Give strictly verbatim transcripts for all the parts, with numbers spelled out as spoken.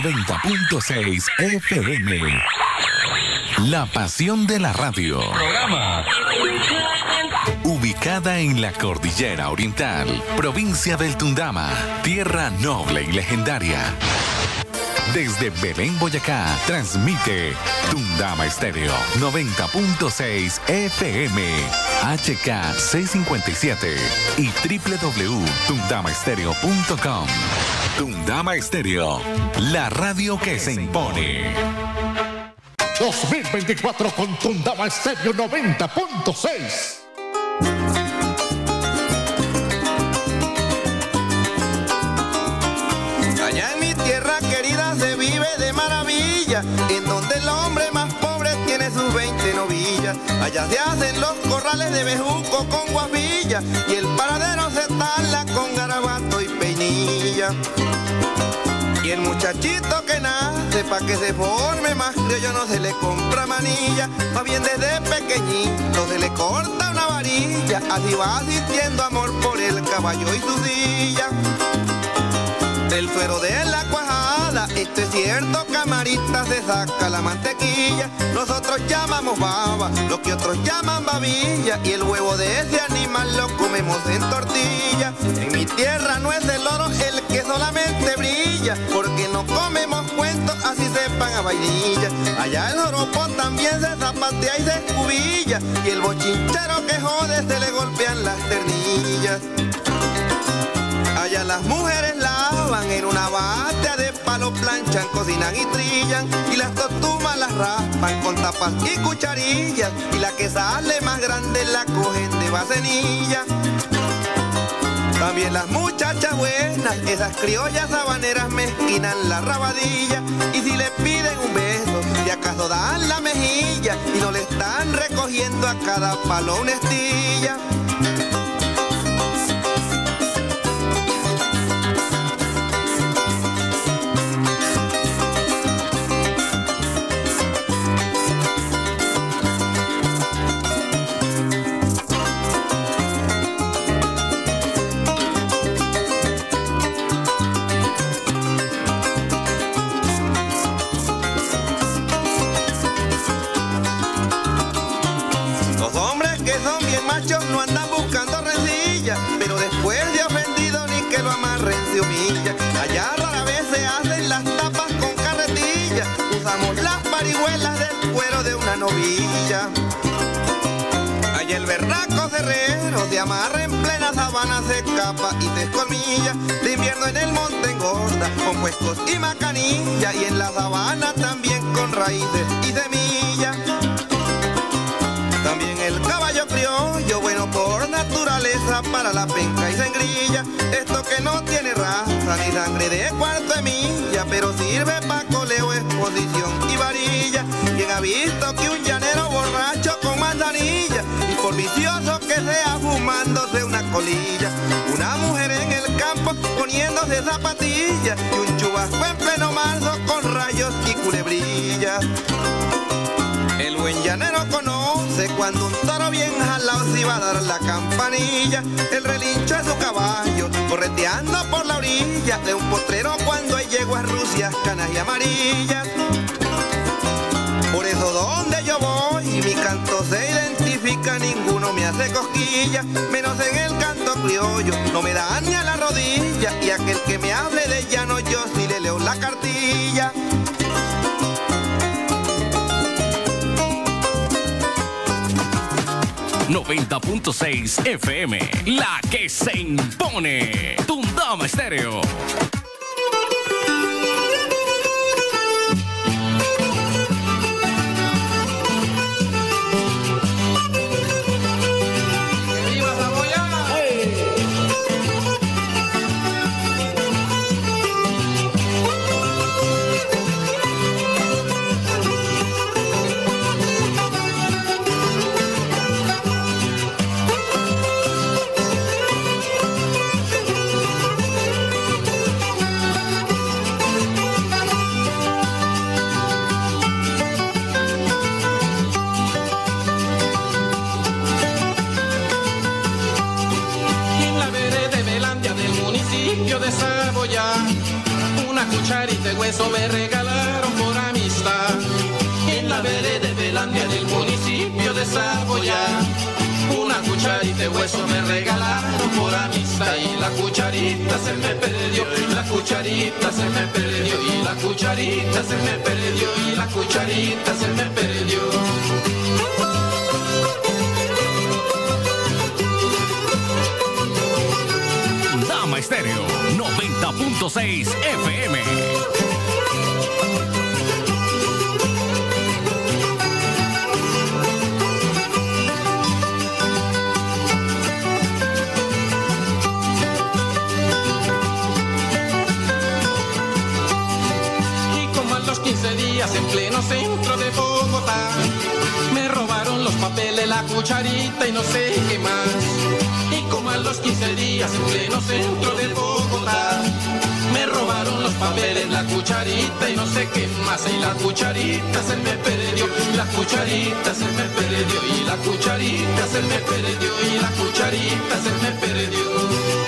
noventa punto seis F M. La pasión de la radio. Programa. Ubicada en la Cordillera Oriental, provincia del Tundama, tierra noble y legendaria. Desde Belén, Boyacá, transmite Tundama Estéreo noventa punto seis F M, H K seiscientos cincuenta y siete y doble u doble u doble u punto tundama estéreo punto com. Tundama Estéreo, la radio que se impone. dos mil veinticuatro con Tundama Estéreo noventa punto seis. Allá en mi tierra querida se vive de maravilla, en donde el hombre más pobre tiene sus veinte novillas. Allá se hacen los corrales de bejuco con guavilla y el paradero se tala con garabato y peinilla. Y el muchachito que nace pa' que se forme más criollo no se le compra manilla, más bien desde pequeñito se le corta una varilla, así va sintiendo amor por el caballo y su silla. Del suero de la cuajada, esto es cierto, camarita, se saca la mantequilla. Nosotros llamamos baba, lo que otros llaman babilla, y el huevo de ese animal lo comemos en tortilla. En mi tierra no es el oro el que solamente brilla, porque no comemos cuentos así sepan a vainilla. Allá el joropo también se zapatea y se escubilla, y el bochinchero que jode se le golpean las ternillas. Allá las mujeres lavan en una batea de palo, planchan, cocinan y trillan, y las tortumas las raspan con tapas y cucharillas, y la que sale más grande la cogen de vasenilla. También las muchachas buenas, esas criollas habaneras, mezquinan la rabadilla, y si le piden un beso, si acaso dan la mejilla, y no le están recogiendo a cada palo una estilla. No andan buscando rencilla, pero después de ofendido ni que lo amarren se humilla. Allá rara vez se hacen las tapas con carretilla, usamos las parihuelas del cuero de una novilla. Allá el berraco cerrero se amarra en plena sabana, se escapa y se escolmilla. De invierno en el monte engorda con puestos y macanilla, y en la sabana también con raíces y semillas. También el caballo criollo, bueno por naturaleza, para la penca y sengrilla. Esto que no tiene raza ni sangre de cuarto de milla, pero sirve pa' coleo, exposición y varilla. ¿Quién ha visto que un llanero borracho con manzanilla, y por vicioso que sea fumándose una colilla, una mujer en el campo poniéndose zapatillas, y un chubasco en pleno marzo con rayos y culebrillas? El buen llanero conoce cuando un toro bien jalado se va a dar la campanilla. El relincho de su caballo correteando por la orilla de un potrero cuando hay yeguas rucias, canas y amarillas. Por eso donde yo voy mi canto se identifica, ninguno me hace cosquilla, menos en el canto criollo, no me da ni a la rodilla, y aquel que me hable de llano yo sí le leo la cartilla. noventa punto seis F M, la que se impone. Tundama Estéreo. Una cucharita de hueso me regalaron por amistad. En la vereda de Belandia del municipio de Saboya. Una cucharita de hueso me regalaron por amistad. Y la cucharita se me perdió, y la cucharita se me perdió, y la cucharita se me perdió, y la cucharita se me perdió. Dama Estéreo noventa punto seis F M. quince días en pleno centro de Bogotá, me robaron los papeles, la cucharita y no sé qué más. Y como a los quince días en pleno centro de Bogotá, me robaron los papeles, la cucharita y no sé qué más. Y la cucharita se me perdió, la cucharita se me perdió, y la cucharita se me perdió, y la cucharita se me perdió.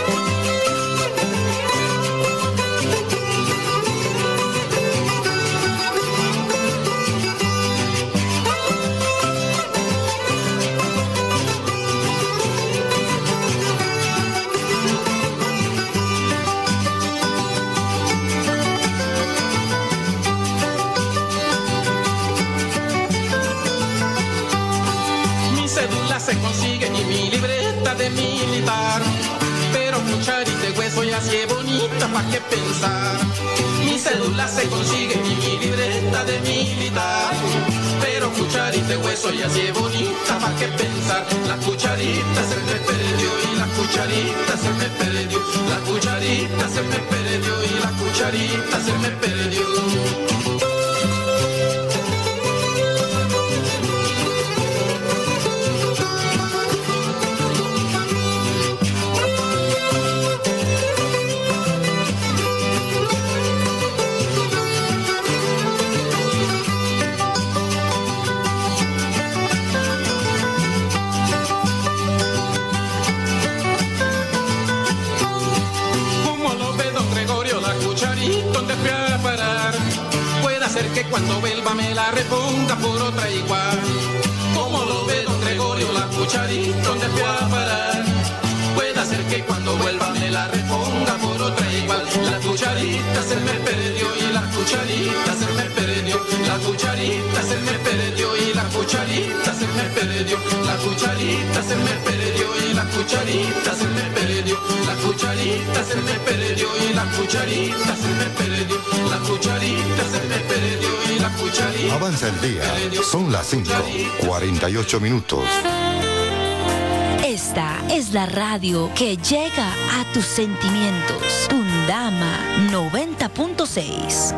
Se consigue y mi libreta de militar, pero cucharita de hueso ya sí es bonita, pa' qué pensar. Mi cédula se consigue y mi libreta de militar, pero cucharita de hueso ya sí es bonita, pa' qué pensar. La cucharita se me perdió y la cucharita se me perdió, la cucharita se me perdió y la cucharita se me perdió. Que cuando vuelva me la reponga por otra igual. Como lo ve don Gregorio, la cucharita donde fue a parar. Puede ser que cuando vuelva me la reponga por otra igual. La cucharita se me perdió y la cucharita se me perdió. La cucharita se me perdió y la cucharita se me perdió. La cucharita se me perdió y la cucharita se me perdió. La cucharita se me perdió y la cucharita se me perdió. La cucharita se me perdió y la cucharita. Avanza el día. Son las cinco, cuarenta y ocho minutos. Esta es la radio que llega a tus sentimientos. Tundama noventa punto seis.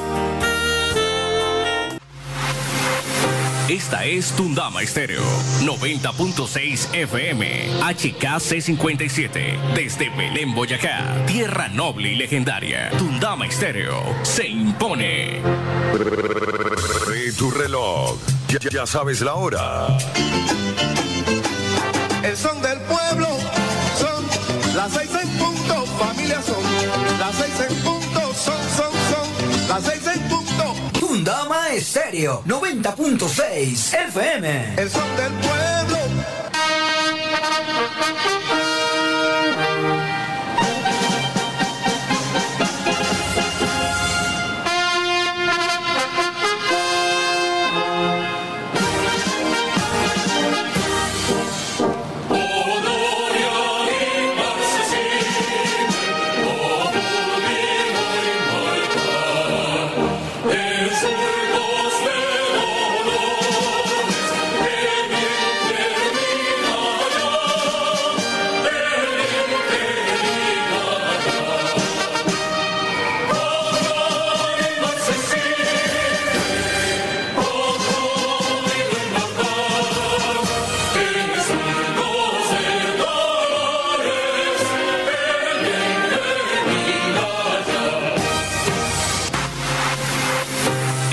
Esta es Tundama Estéreo noventa punto seis F M, H K C cincuenta y siete, desde Belén, Boyacá, tierra noble y legendaria. Tundama Estéreo se impone. Y tu reloj, ya, ya sabes la hora. El son del pueblo son las seis en punto, familia son las seis en punto, son, son, son las seis en punto. Tundama Estéreo noventa punto seis F M. El son del pueblo.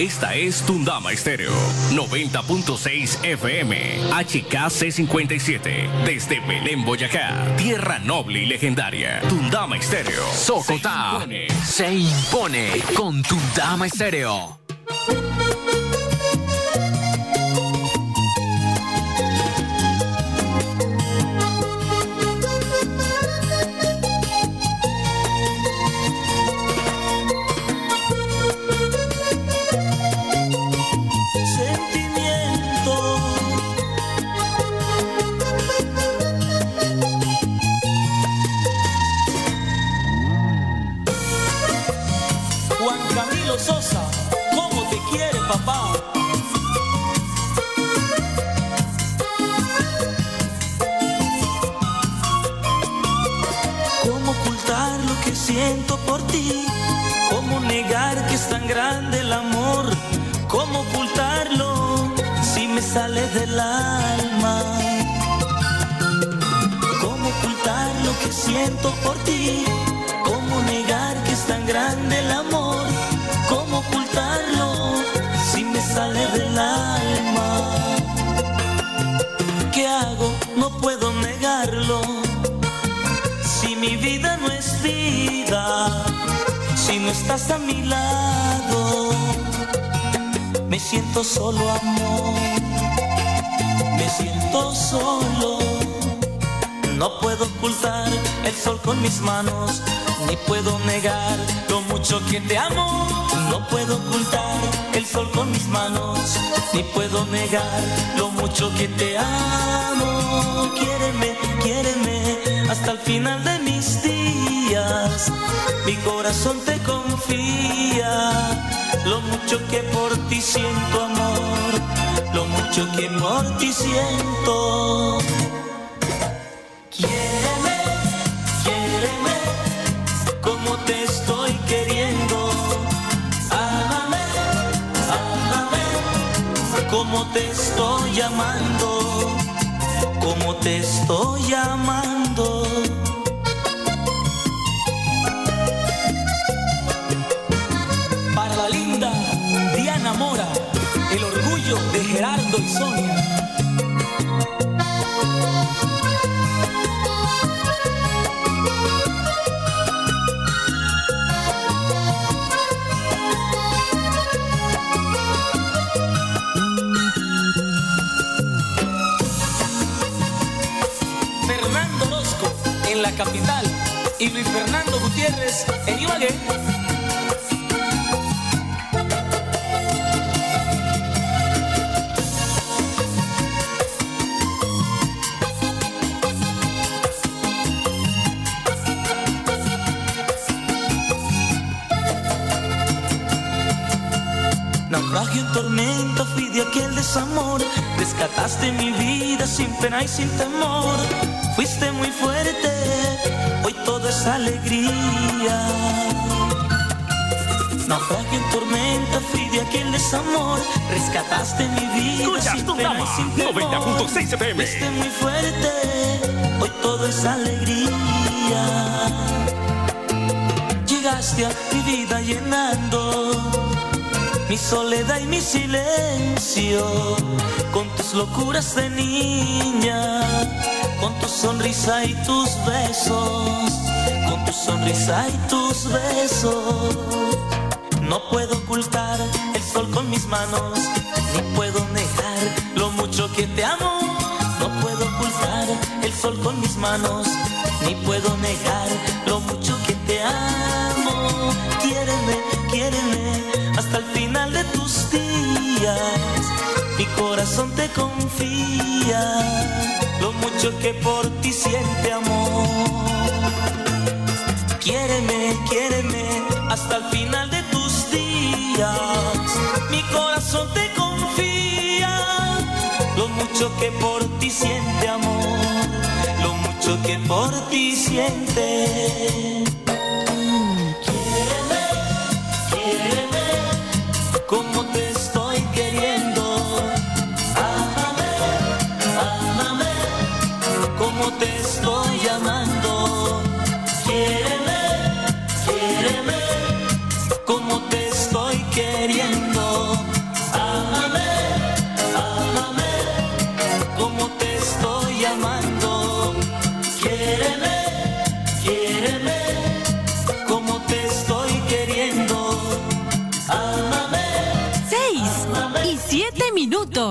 Esta es Tundama Estéreo, noventa punto seis F M, H K C cincuenta y siete, desde Belén, Boyacá, tierra noble y legendaria. Tundama Estéreo. Socotá se impone con Tundama Estéreo. Sosa, ¿cómo te quiere papá? ¿Cómo ocultar lo que siento por ti? ¿Cómo negar que es tan grande el amor? ¿Cómo ocultarlo si me sale del alma? ¿Cómo ocultar lo que siento por ti? ¿Cómo negar que es tan grande el amor? ¿Cómo ocultarlo si me sale del alma? ¿Qué hago? No puedo negarlo. Si mi vida no es vida, si no estás a mi lado, me siento solo, amor. Me siento solo. No puedo ocultar el sol con mis manos, ni puedo negar lo mucho que te amo. No puedo ocultar el sol con mis manos, ni puedo negar lo mucho que te amo. Quiéreme, quiéreme hasta el final de mis días. Mi corazón te confía lo mucho que por ti siento, amor, lo mucho que por ti siento. Quiéreme, quiéreme como te estoy queriendo. Ámame, ámame como te estoy llamando, como te estoy llamando. Para la linda Diana Mora, el orgullo de Gerardo y Sonia. En la capital y Luis Fernando Gutiérrez en Ibagué. Naufragio en tormenta, fui de aquel desamor. Rescataste mi vida sin pena y sin temor. Fuiste muy fuerte, hoy todo es alegría. Naufragio en tormenta, fui de aquel desamor. Rescataste mi vida sin pena y sin temor. noventa punto seis F M. Fuiste muy fuerte, hoy todo es alegría. Llegaste a mi vida llenando mi soledad y mi silencio, con tus locuras de niña, con tu sonrisa y tus besos, con tu sonrisa y tus besos. No puedo ocultar el sol con mis manos, ni puedo negar lo mucho que te amo. No puedo ocultar el sol con mis manos, ni puedo negar lo mucho que te amo. Quiéreme, quiéreme hasta el final de tus días. Mi corazón te confía lo mucho que por ti siente, amor. Quiéreme, quiéreme hasta el final de tus días. Mi corazón te confía lo mucho que por ti siente, amor, lo mucho que por ti siente. Quiéreme, quiéreme como te estoy queriendo. Ámame, ámame como te estoy llamando. Quiéreme, quiéreme como te estoy queriendo.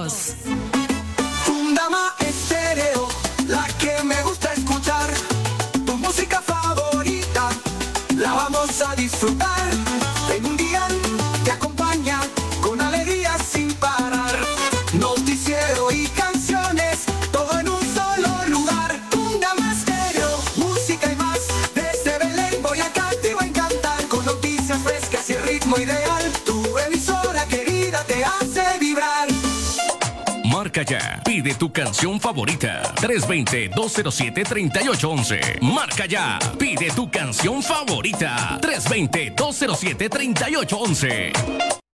Unidos. Tundama Estéreo, la que me gusta escuchar. Tu música favorita, la vamos a disfrutar. En un día te acompaña con alegría sin parar. Noticiero y canciones, todo en un solo lugar. Tundama Estéreo, música y más. Desde Belén Boyacá te va a encantar. Con noticias frescas y el ritmo ideal. Tu emisora querida te hace vibrar. Marca ya. Pide tu canción favorita. tres dos cero, dos cero siete, tres ocho uno uno. Marca ya. Pide tu canción favorita. tres dos cero, dos cero siete, tres ocho uno uno.